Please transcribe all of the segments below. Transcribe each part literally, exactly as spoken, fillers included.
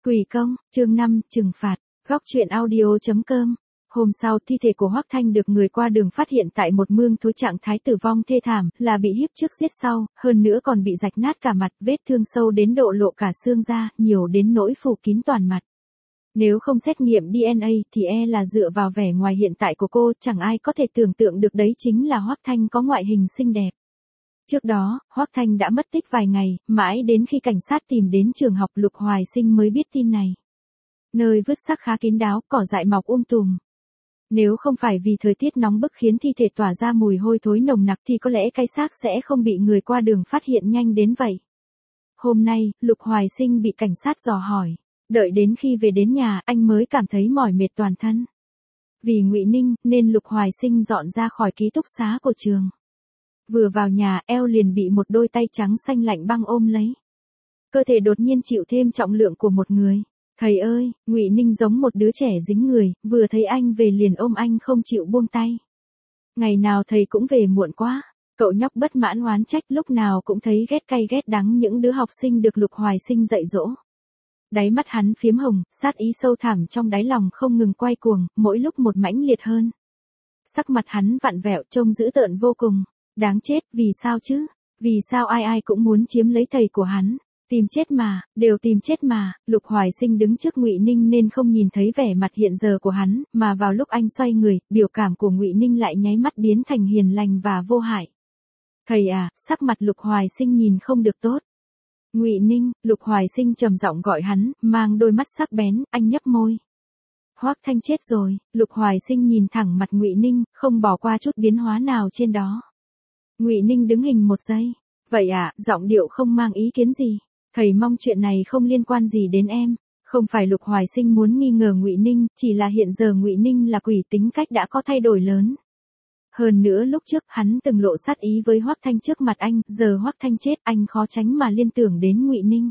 Quỷ công, chương năm, trừng phạt, góc truyện audio chấm com. Hôm sau, thi thể của Hoắc Thanh được người qua đường phát hiện tại một mương thối trạng thái tử vong thê thảm, là bị hiếp trước giết sau, hơn nữa còn bị rạch nát cả mặt, vết thương sâu đến độ lộ cả xương ra, nhiều đến nỗi phủ kín toàn mặt. Nếu không xét nghiệm đê en a thì e là dựa vào vẻ ngoài hiện tại của cô, chẳng ai có thể tưởng tượng được đấy chính là Hoắc Thanh có ngoại hình xinh đẹp. Trước đó, Hoắc Thanh đã mất tích vài ngày, mãi đến khi cảnh sát tìm đến trường học Lục Hoài Sinh mới biết tin này. Nơi vứt xác khá kín đáo, cỏ dại mọc um tùm. Nếu không phải vì thời tiết nóng bức khiến thi thể tỏa ra mùi hôi thối nồng nặc thì có lẽ cái xác sẽ không bị người qua đường phát hiện nhanh đến vậy. Hôm nay, Lục Hoài Sinh bị cảnh sát dò hỏi. Đợi đến khi về đến nhà, anh mới cảm thấy mỏi mệt toàn thân. Vì Ngụy Ninh, nên Lục Hoài Sinh dọn ra khỏi ký túc xá của trường. Vừa vào nhà, eo liền bị một đôi tay trắng xanh lạnh băng ôm lấy. Cơ thể đột nhiên chịu thêm trọng lượng của một người. Thầy ơi, Ngụy Ninh giống một đứa trẻ dính người, vừa thấy anh về liền ôm anh không chịu buông tay. Ngày nào thầy cũng về muộn quá. Cậu nhóc bất mãn oán trách, lúc nào cũng thấy ghét cay ghét đắng những đứa học sinh được Lục Hoài Sinh dạy dỗ. Đáy mắt hắn phiếm hồng, sát ý sâu thẳm trong đáy lòng không ngừng quay cuồng, mỗi lúc một mãnh liệt hơn. Sắc mặt hắn vặn vẹo trông dữ tợn vô cùng. Đáng chết, vì sao chứ? Vì sao ai ai cũng muốn chiếm lấy thầy của hắn? Tìm chết mà, đều tìm chết mà. Lục Hoài Sinh đứng trước Ngụy Ninh nên không nhìn thấy vẻ mặt hiện giờ của hắn, mà vào lúc anh xoay người, biểu cảm của Ngụy Ninh lại nháy mắt biến thành hiền lành và vô hại. Thầy à, sắc mặt Lục Hoài Sinh nhìn không được tốt. Ngụy Ninh, Lục Hoài Sinh trầm giọng gọi hắn, mang đôi mắt sắc bén, anh nhấp môi. Hoắc Thanh chết rồi. Lục Hoài Sinh nhìn thẳng mặt Ngụy Ninh, không bỏ qua chút biến hóa nào trên đó. Ngụy Ninh đứng hình một giây. Vậy à, giọng điệu không mang ý kiến gì. Thầy mong chuyện này không liên quan gì đến em. Không phải Lục Hoài Sinh muốn nghi ngờ Ngụy Ninh, chỉ là hiện giờ Ngụy Ninh là quỷ, tính cách đã có thay đổi lớn. Hơn nữa lúc trước hắn từng lộ sát ý với Hoắc Thanh trước mặt anh, giờ Hoắc Thanh chết, anh khó tránh mà liên tưởng đến Ngụy Ninh.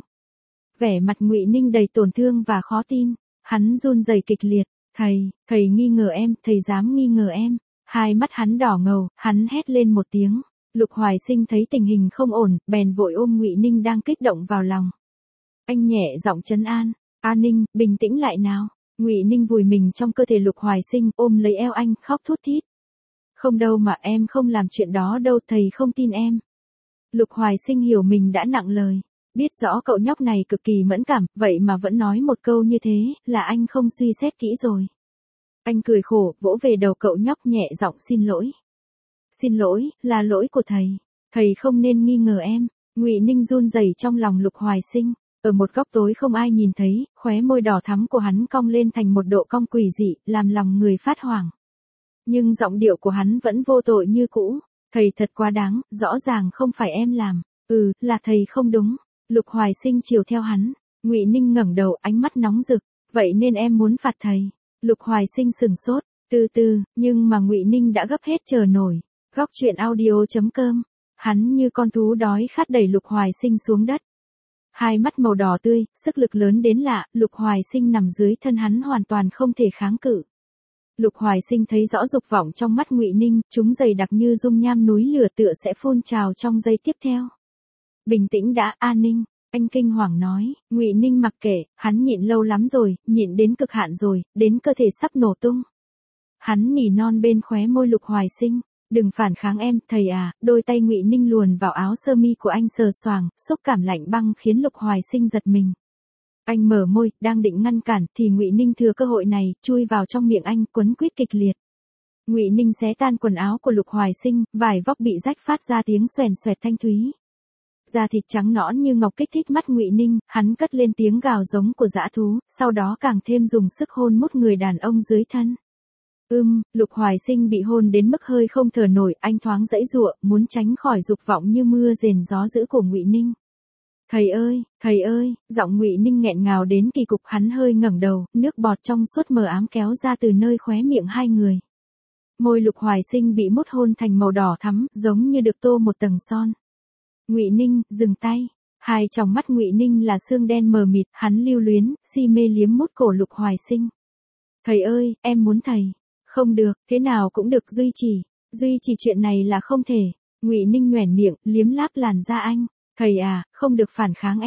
Vẻ mặt Ngụy Ninh đầy tổn thương và khó tin. Hắn run rẩy kịch liệt. Thầy, thầy nghi ngờ em, thầy dám nghi ngờ em. Hai mắt hắn đỏ ngầu, hắn hét lên một tiếng. Lục Hoài Sinh thấy tình hình không ổn, bèn vội ôm Ngụy Ninh đang kích động vào lòng. Anh nhẹ giọng trấn an, "A Ninh, bình tĩnh lại nào." Ngụy Ninh vùi mình trong cơ thể Lục Hoài Sinh, ôm lấy eo anh, khóc thút thít. "Không đâu mà, em không làm chuyện đó đâu, thầy không tin em." Lục Hoài Sinh hiểu mình đã nặng lời, biết rõ cậu nhóc này cực kỳ mẫn cảm, vậy mà vẫn nói một câu như thế, là anh không suy xét kỹ rồi. Anh cười khổ, vỗ về đầu cậu nhóc nhẹ giọng xin lỗi. "Xin lỗi, là lỗi của thầy. Thầy không nên nghi ngờ em." Ngụy Ninh run rẩy trong lòng Lục Hoài Sinh. Ở một góc tối không ai nhìn thấy, khóe môi đỏ thắm của hắn cong lên thành một độ cong quỷ dị, làm lòng người phát hoảng. Nhưng giọng điệu của hắn vẫn vô tội như cũ. "Thầy thật quá đáng, rõ ràng không phải em làm." "Ừ, là thầy không đúng." Lục Hoài Sinh chiều theo hắn. Ngụy Ninh ngẩng đầu, ánh mắt nóng rực. "Vậy nên em muốn phạt thầy?" Lục Hoài Sinh sừng sốt. Từ từ, nhưng mà Ngụy Ninh đã gấp hết chờ nổi. Góc truyện audio chấm com. Hắn như con thú đói khát đẩy Lục Hoài Sinh xuống đất. Hai mắt màu đỏ tươi, sức lực lớn đến lạ, Lục Hoài Sinh nằm dưới thân hắn hoàn toàn không thể kháng cự. Lục Hoài Sinh thấy rõ dục vọng trong mắt Ngụy Ninh, chúng dày đặc như dung nham núi lửa tựa sẽ phun trào trong giây tiếp theo. "Bình tĩnh đã, A Ninh." Anh kinh hoàng nói. Ngụy Ninh mặc kệ, hắn nhịn lâu lắm rồi, nhịn đến cực hạn rồi, đến cơ thể sắp nổ tung. Hắn nỉ non bên khóe môi Lục Hoài Sinh. "Đừng phản kháng em, thầy à." Đôi tay Ngụy Ninh luồn vào áo sơ mi của anh sờ soạng, xúc cảm lạnh băng khiến Lục Hoài Sinh giật mình. Anh mở môi, đang định ngăn cản, thì Ngụy Ninh thừa cơ hội này, chui vào trong miệng anh, quấn quýt kịch liệt. Ngụy Ninh xé tan quần áo của Lục Hoài Sinh, vải vóc bị rách phát ra tiếng xoèn xoẹt thanh thúy. Da thịt trắng nõn như ngọc kích thích mắt Ngụy Ninh, hắn cất lên tiếng gào giống của dã thú, sau đó càng thêm dùng sức hôn mút người đàn ông dưới thân. Ưm, Lục Hoài Sinh bị hôn đến mức hơi không thở nổi, anh thoáng giãy giụa, muốn tránh khỏi dục vọng như mưa rền gió dữ của Ngụy Ninh. "Thầy ơi, thầy ơi." Giọng Ngụy Ninh nghẹn ngào đến kỳ cục, hắn hơi ngẩng đầu, nước bọt trong suốt mờ ám kéo ra từ nơi khóe miệng hai người. Môi Lục Hoài Sinh bị mút hôn thành màu đỏ thắm, giống như được tô một tầng son. "Ngụy Ninh, dừng tay." Hai tròng mắt Ngụy Ninh là xương đen mờ mịt, hắn lưu luyến, si mê liếm mút cổ Lục Hoài Sinh. "Thầy ơi, em muốn thầy." "Không được, thế nào cũng được, duy trì. Duy trì chuyện này là không thể." Ngụy Ninh nhoẻn miệng, liếm láp làn da anh. "Thầy à, không được phản kháng em."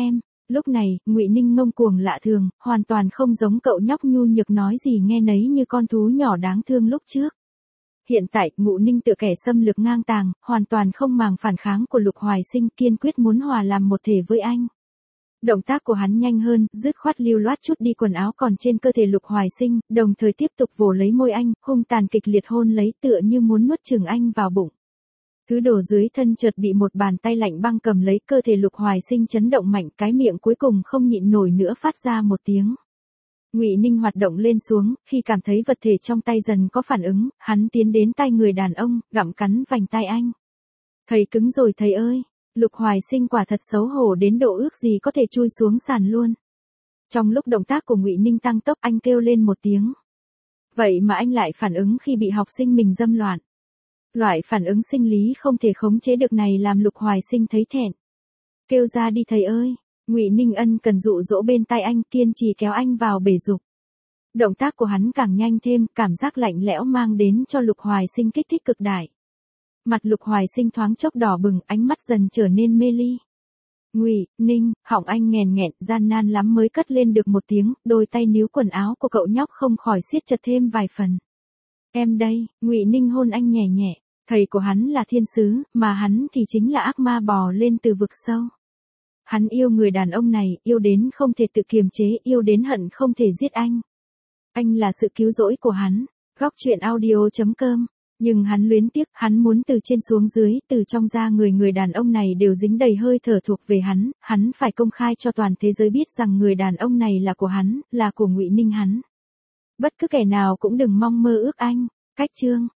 Lúc này, Ngụy Ninh ngông cuồng lạ thường, hoàn toàn không giống cậu nhóc nhu nhược nói gì nghe nấy như con thú nhỏ đáng thương lúc trước. Hiện tại, Ngũ Ninh tựa kẻ xâm lược ngang tàng, hoàn toàn không màng phản kháng của Lục Hoài Sinh, kiên quyết muốn hòa làm một thể với anh. Động tác của hắn nhanh hơn, dứt khoát lưu loát chút đi quần áo còn trên cơ thể Lục Hoài Sinh, đồng thời tiếp tục vồ lấy môi anh, hung tàn kịch liệt hôn lấy tựa như muốn nuốt chửng anh vào bụng. Thứ đổ dưới thân chợt bị một bàn tay lạnh băng cầm lấy, cơ thể Lục Hoài Sinh chấn động mạnh, cái miệng cuối cùng không nhịn nổi nữa phát ra một tiếng. Ngụy Ninh hoạt động lên xuống, khi cảm thấy vật thể trong tay dần có phản ứng, hắn tiến đến tay người đàn ông, gặm cắn vành tai anh. Thầy cứng rồi thầy ơi, Lục Hoài Sinh quả thật xấu hổ đến độ ước gì có thể chui xuống sàn luôn. Trong lúc động tác của Ngụy Ninh tăng tốc, anh kêu lên một tiếng. Vậy mà anh lại phản ứng khi bị học sinh mình dâm loạn. Loại phản ứng sinh lý không thể khống chế được này làm Lục Hoài Sinh thấy thẹn. Kêu ra đi thầy ơi. Ngụy Ninh ân cần dụ dỗ bên tai anh, kiên trì kéo anh vào bể dục. Động tác của hắn càng nhanh thêm, cảm giác lạnh lẽo mang đến cho Lục Hoài Sinh kích thích cực đại. Mặt Lục Hoài Sinh thoáng chốc đỏ bừng, ánh mắt dần trở nên mê ly. Ngụy Ninh, họng anh nghèn nghẹn, gian nan lắm mới cất lên được một tiếng, đôi tay níu quần áo của cậu nhóc không khỏi siết chặt thêm vài phần. Em đây, Ngụy Ninh hôn anh nhẹ nhẹ, thầy của hắn là thiên sứ, mà hắn thì chính là ác ma bò lên từ vực sâu. Hắn yêu người đàn ông này, yêu đến không thể tự kiềm chế, yêu đến hận không thể giết anh. Anh là sự cứu rỗi của hắn. Góc truyện audio chấm com. Nhưng hắn luyến tiếc, hắn muốn từ trên xuống dưới, từ trong ra người người đàn ông này đều dính đầy hơi thở thuộc về hắn, hắn phải công khai cho toàn thế giới biết rằng người đàn ông này là của hắn, là của Ngụy Ninh hắn. Bất cứ kẻ nào cũng đừng mong mơ ước anh. Cách chương